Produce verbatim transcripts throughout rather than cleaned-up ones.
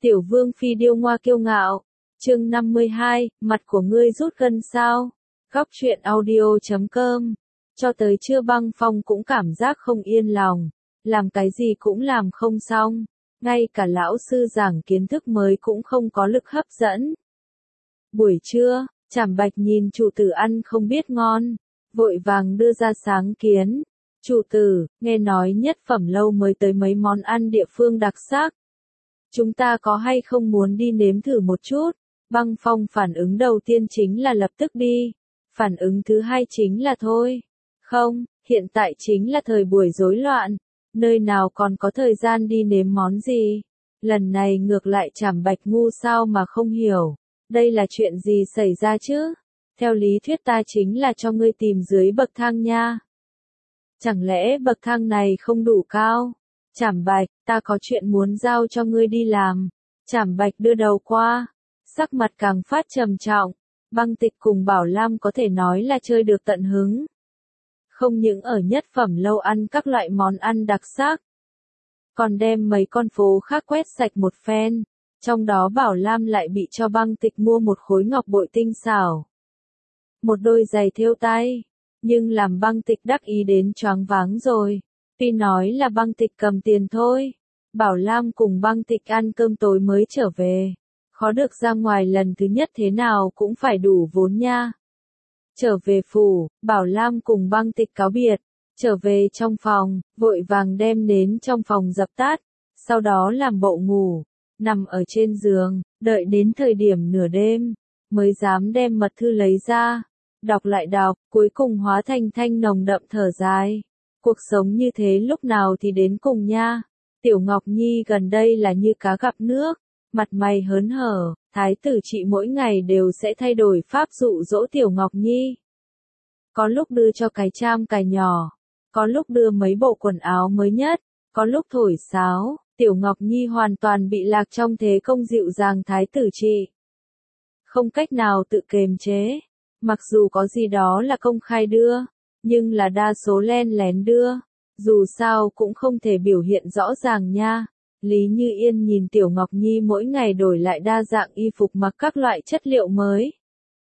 Tiểu vương phi điêu ngoa kiêu ngạo. Chương năm mươi hai, mặt của ngươi rút gân sao? Góc truyện audio chấm com. Cho tới trưa Băng Phong cũng cảm giác không yên lòng, làm cái gì cũng làm không xong, ngay cả lão sư giảng kiến thức mới cũng không có lực hấp dẫn. Buổi trưa, Trảm Bạch nhìn chủ tử ăn không biết ngon, vội vàng đưa ra sáng kiến. Chủ tử, nghe nói nhất phẩm lâu mới tới mấy món ăn địa phương đặc sắc. Chúng ta có hay không muốn đi nếm thử một chút? Băng Phong phản ứng đầu tiên chính là lập tức đi. Phản ứng thứ hai chính là thôi. Không, hiện tại chính là thời buổi rối loạn. Nơi nào còn có thời gian đi nếm món gì? Lần này ngược lại Trảm Bạch ngu sao mà không hiểu. Đây là chuyện gì xảy ra chứ? Theo lý thuyết ta chính là cho ngươi tìm dưới bậc thang nha. Chẳng lẽ bậc thang này không đủ cao? Trảm Bạch, ta có chuyện muốn giao cho ngươi đi làm. Trảm Bạch đưa đầu qua, sắc mặt càng phát trầm trọng. Băng Tịch cùng Bảo Lam có thể nói là chơi được tận hứng. Không những ở nhất phẩm lâu ăn các loại món ăn đặc sắc, còn đem mấy con phố khác quét sạch một phen. Trong đó Bảo Lam lại bị cho Băng Tịch mua một khối ngọc bội tinh xảo, một đôi giày thêu tay, nhưng làm Băng Tịch đắc ý đến choáng váng rồi. Tuy nói là Băng Tịch cầm tiền thôi, Bảo Lam cùng Băng Tịch ăn cơm tối mới trở về, khó được ra ngoài lần thứ nhất thế nào cũng phải đủ vốn nha. Trở về phủ, Bảo Lam cùng Băng Tịch cáo biệt, trở về trong phòng, vội vàng đem nến trong phòng dập tắt, sau đó làm bộ ngủ, nằm ở trên giường, đợi đến thời điểm nửa đêm, mới dám đem mật thư lấy ra, đọc lại đọc, cuối cùng hóa thành thanh nồng đậm thở dài. Cuộc sống như thế lúc nào thì đến cùng nha. Tiểu Ngọc Nhi gần đây là như cá gặp nước, mặt mày hớn hở, thái tử chị mỗi ngày đều sẽ thay đổi pháp dụ dỗ Tiểu Ngọc Nhi. Có lúc đưa cho cái cham cài nhỏ, có lúc đưa mấy bộ quần áo mới nhất, có lúc thổi sáo. Tiểu Ngọc Nhi hoàn toàn bị lạc trong thế công dịu dàng thái tử chị. Không cách nào tự kiềm chế, mặc dù có gì đó là công khai đưa, nhưng là đa số len lén đưa, dù sao cũng không thể biểu hiện rõ ràng nha. Lý Như Yên nhìn Tiểu Ngọc Nhi mỗi ngày đổi lại đa dạng y phục mặc các loại chất liệu mới.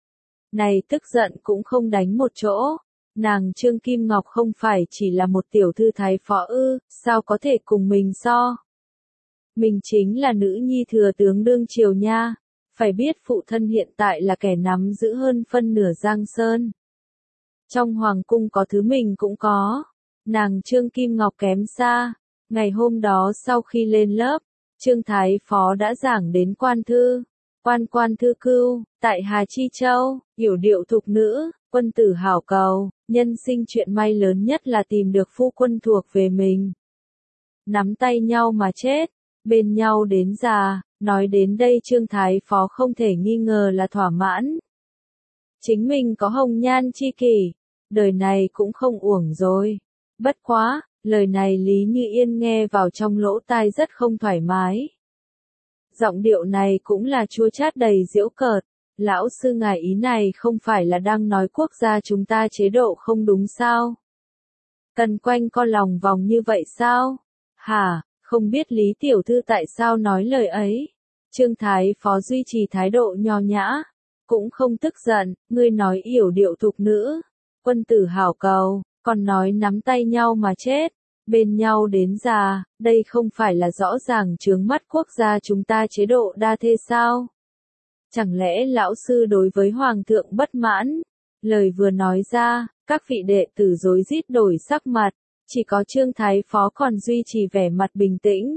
Này tức giận cũng không đánh một chỗ, nàng Trương Kim Ngọc không phải chỉ là một tiểu thư thái phó ư, sao có thể cùng mình so. Mình chính là nữ nhi thừa tướng đương triều nha, phải biết phụ thân hiện tại là kẻ nắm giữ hơn phân nửa Giang Sơn. Trong hoàng cung có thứ mình cũng có, nàng Trương Kim Ngọc kém xa. Ngày hôm đó sau khi lên lớp, Trương Thái Phó đã giảng đến quan thư, quan quan thư cưu, tại Hà Chi Châu, yểu điệu thục nữ, quân tử hảo cầu, nhân sinh chuyện may lớn nhất là tìm được phu quân thuộc về mình. Nắm tay nhau mà chết, bên nhau đến già, nói đến đây Trương Thái Phó không thể nghi ngờ là thỏa mãn. Chính mình có hồng nhan chi kỷ, đời này cũng không uổng rồi. Bất quá, lời này Lý Như Yên nghe vào trong lỗ tai rất không thoải mái. Giọng điệu này cũng là chua chát đầy giễu cợt. Lão sư ngài ý này không phải là đang nói quốc gia chúng ta chế độ không đúng sao? Cần quanh co lòng vòng như vậy sao? Hả, không biết Lý Tiểu Thư tại sao nói lời ấy? Trương Thái Phó duy trì thái độ nho nhã, cũng không tức giận. Ngươi nói yểu điệu thục nữ, quân tử hảo cầu, còn nói nắm tay nhau mà chết, bên nhau đến già, đây không phải là rõ ràng chướng mắt quốc gia chúng ta chế độ đa thê sao? Chẳng lẽ lão sư đối với hoàng thượng bất mãn? Lời vừa nói ra, các vị đệ tử rối rít đổi sắc mặt, chỉ có Trương Thái Phó còn duy trì vẻ mặt bình tĩnh.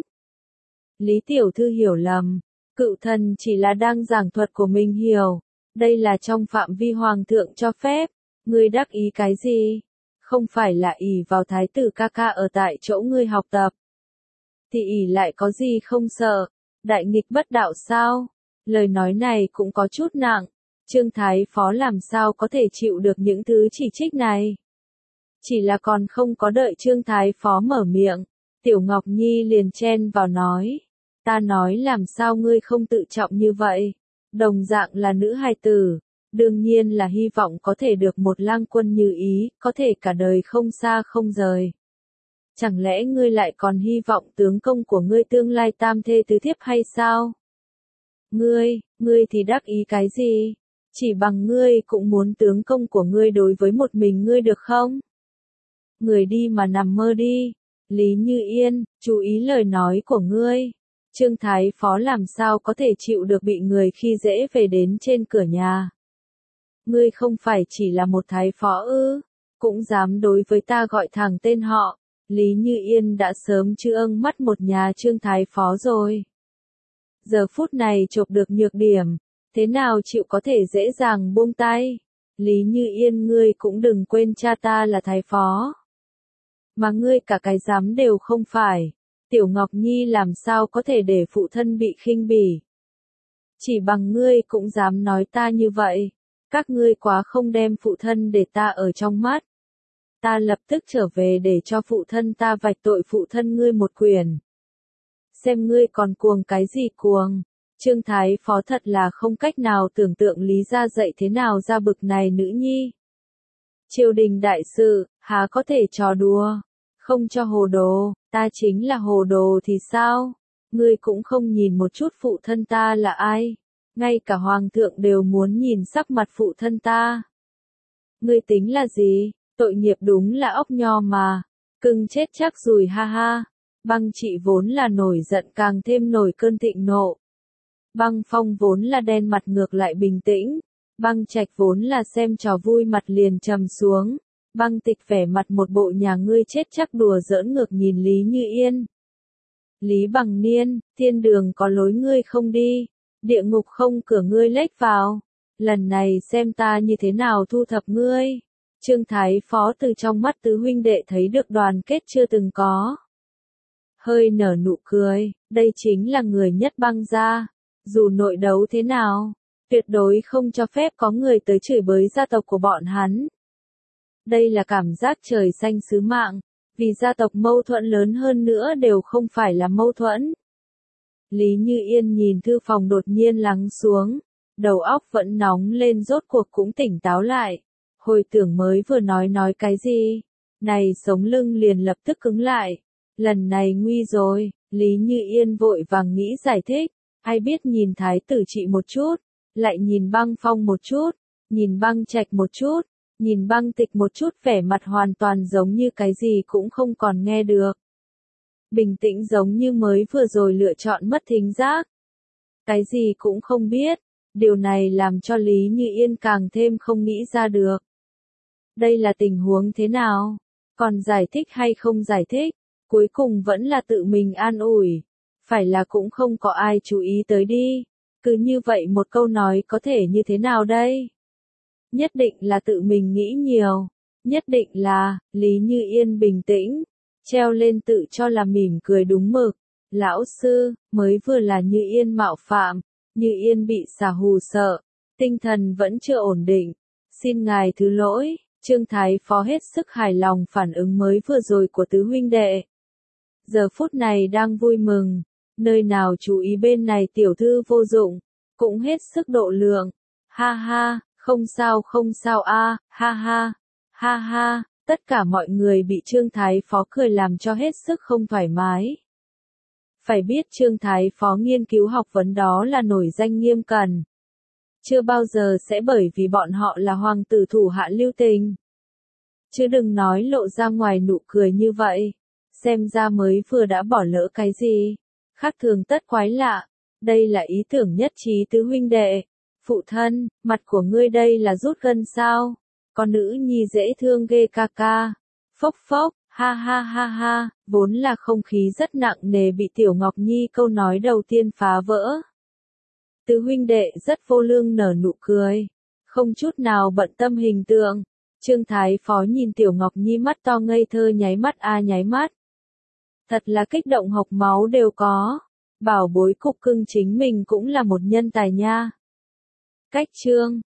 Lý Tiểu Thư hiểu lầm, cựu thần chỉ là đang giảng thuật của mình hiểu, đây là trong phạm vi hoàng thượng cho phép. Ngươi đắc ý cái gì? Không phải là ỷ vào thái tử ca ca ở tại chỗ ngươi học tập, thì ỷ lại có gì không sợ? Đại nghịch bất đạo sao? Lời nói này cũng có chút nặng. Trương Thái Phó làm sao có thể chịu được những thứ chỉ trích này? Chỉ là còn không có đợi Trương Thái Phó mở miệng, Tiểu Ngọc Nhi liền chen vào nói. Ta nói làm sao ngươi không tự trọng như vậy? Đồng dạng là nữ hài tử, đương nhiên là hy vọng có thể được một lang quân như ý, có thể cả đời không xa không rời. Chẳng lẽ ngươi lại còn hy vọng tướng công của ngươi tương lai tam thê tứ thiếp hay sao? Ngươi, ngươi thì đắc ý cái gì? Chỉ bằng ngươi cũng muốn tướng công của ngươi đối với một mình ngươi được không? Người đi mà nằm mơ đi. Lý Như Yên, chú ý lời nói của ngươi. Trương Thái Phó làm sao có thể chịu được bị người khi dễ về đến trên cửa nhà. Ngươi không phải chỉ là một thái phó ư, cũng dám đối với ta gọi thẳng tên họ. Lý Như Yên đã sớm trương mắt một nhà Trương Thái Phó rồi. Giờ phút này chộp được nhược điểm, thế nào chịu có thể dễ dàng buông tay. Lý Như Yên ngươi cũng đừng quên cha ta là thái phó. Mà ngươi cả cái dám đều không phải. Tiểu Ngọc Nhi làm sao có thể để phụ thân bị khinh bỉ. Chỉ bằng ngươi cũng dám nói ta như vậy. Các ngươi quá không đem phụ thân để ta ở trong mắt. Ta lập tức trở về để cho phụ thân ta vạch tội phụ thân ngươi một quyền. Xem ngươi còn cuồng cái gì cuồng. Trương Thái Phó thật là không cách nào tưởng tượng Lý gia dạy thế nào ra bực này nữ nhi. Triều đình đại sự, há có thể trò đùa. Không cho hồ đồ, ta chính là hồ đồ thì sao? Ngươi cũng không nhìn một chút phụ thân ta là ai. Ngay cả hoàng thượng đều muốn nhìn sắc mặt phụ thân ta. Ngươi tính là gì? Tội nghiệp đúng là ốc nho mà. Cưng chết chắc rồi ha ha. Băng chị vốn là nổi giận càng thêm nổi cơn thịnh nộ. Băng Phong vốn là đen mặt ngược lại bình tĩnh. Băng Trạch vốn là xem trò vui mặt liền trầm xuống. Băng Tịch vẻ mặt một bộ nhà ngươi chết chắc đùa giỡn ngược nhìn Lý Như Yên. Lý Bằng Niên, thiên đường có lối ngươi không đi, địa ngục không cửa ngươi lếch vào. Lần này xem ta như thế nào thu thập ngươi. Trương Thái Phó từ trong mắt tứ huynh đệ thấy được đoàn kết chưa từng có. Hơi nở nụ cười, đây chính là người nhất Băng gia. Dù nội đấu thế nào, tuyệt đối không cho phép có người tới chửi bới gia tộc của bọn hắn. Đây là cảm giác trời xanh sứ mạng, vì gia tộc mâu thuẫn lớn hơn nữa đều không phải là mâu thuẫn. Lý Như Yên nhìn thư phòng đột nhiên lắng xuống, đầu óc vẫn nóng lên rốt cuộc cũng tỉnh táo lại. Hồi tưởng mới vừa nói nói cái gì, này sống lưng liền lập tức cứng lại. Lần này nguy rồi, Lý Như Yên vội vàng nghĩ giải thích, ai biết nhìn thái tử chị một chút, lại nhìn Băng Phong một chút, nhìn Băng Trạch một chút, nhìn Băng Tịch một chút vẻ mặt hoàn toàn giống như cái gì cũng không còn nghe được. Bình tĩnh giống như mới vừa rồi lựa chọn mất thính giác. Cái gì cũng không biết, điều này làm cho Lý Như Yên càng thêm không nghĩ ra được. Đây là tình huống thế nào? Còn giải thích hay không giải thích? Cuối cùng vẫn là tự mình an ủi. Phải là cũng không có ai chú ý tới đi. Cứ như vậy một câu nói có thể như thế nào đây? Nhất định là tự mình nghĩ nhiều. Nhất định là, Lý Như Yên bình tĩnh. Treo lên tự cho là mỉm cười đúng mực. Lão sư, mới vừa là Như Yên mạo phạm. Như Yên bị xà hù sợ. Tinh thần vẫn chưa ổn định. Xin ngài thứ lỗi. Trương Thái Phó hết sức hài lòng phản ứng mới vừa rồi của tứ huynh đệ. Giờ phút này đang vui mừng. Nơi nào chú ý bên này tiểu thư vô dụng. Cũng hết sức độ lượng. Ha ha, không sao không sao a, ha ha, ha ha. Tất cả mọi người bị Trương Thái Phó cười làm cho hết sức không thoải mái. Phải biết Trương Thái Phó nghiên cứu học vấn đó là nổi danh nghiêm cẩn. Chưa bao giờ sẽ bởi vì bọn họ là hoàng tử thủ hạ lưu tình. Chứ đừng nói lộ ra ngoài nụ cười như vậy. Xem ra mới vừa đã bỏ lỡ cái gì. Khác thường tất quái lạ. Đây là ý tưởng nhất trí tứ huynh đệ. Phụ thân, mặt của ngươi đây là rút gân sao? Con nữ nhi dễ thương ghê ca ca. Phốc phốc, ha ha ha ha, vốn là không khí rất nặng nề bị Tiểu Ngọc Nhi câu nói đầu tiên phá vỡ. Tứ huynh đệ rất vô lương nở nụ cười. Không chút nào bận tâm hình tượng. Trương Thái Phó nhìn Tiểu Ngọc Nhi mắt to ngây thơ nháy mắt a nháy mắt. Thật là kích động hộc máu đều có. Bảo bối cục cưng chính mình cũng là một nhân tài nha. Cách chương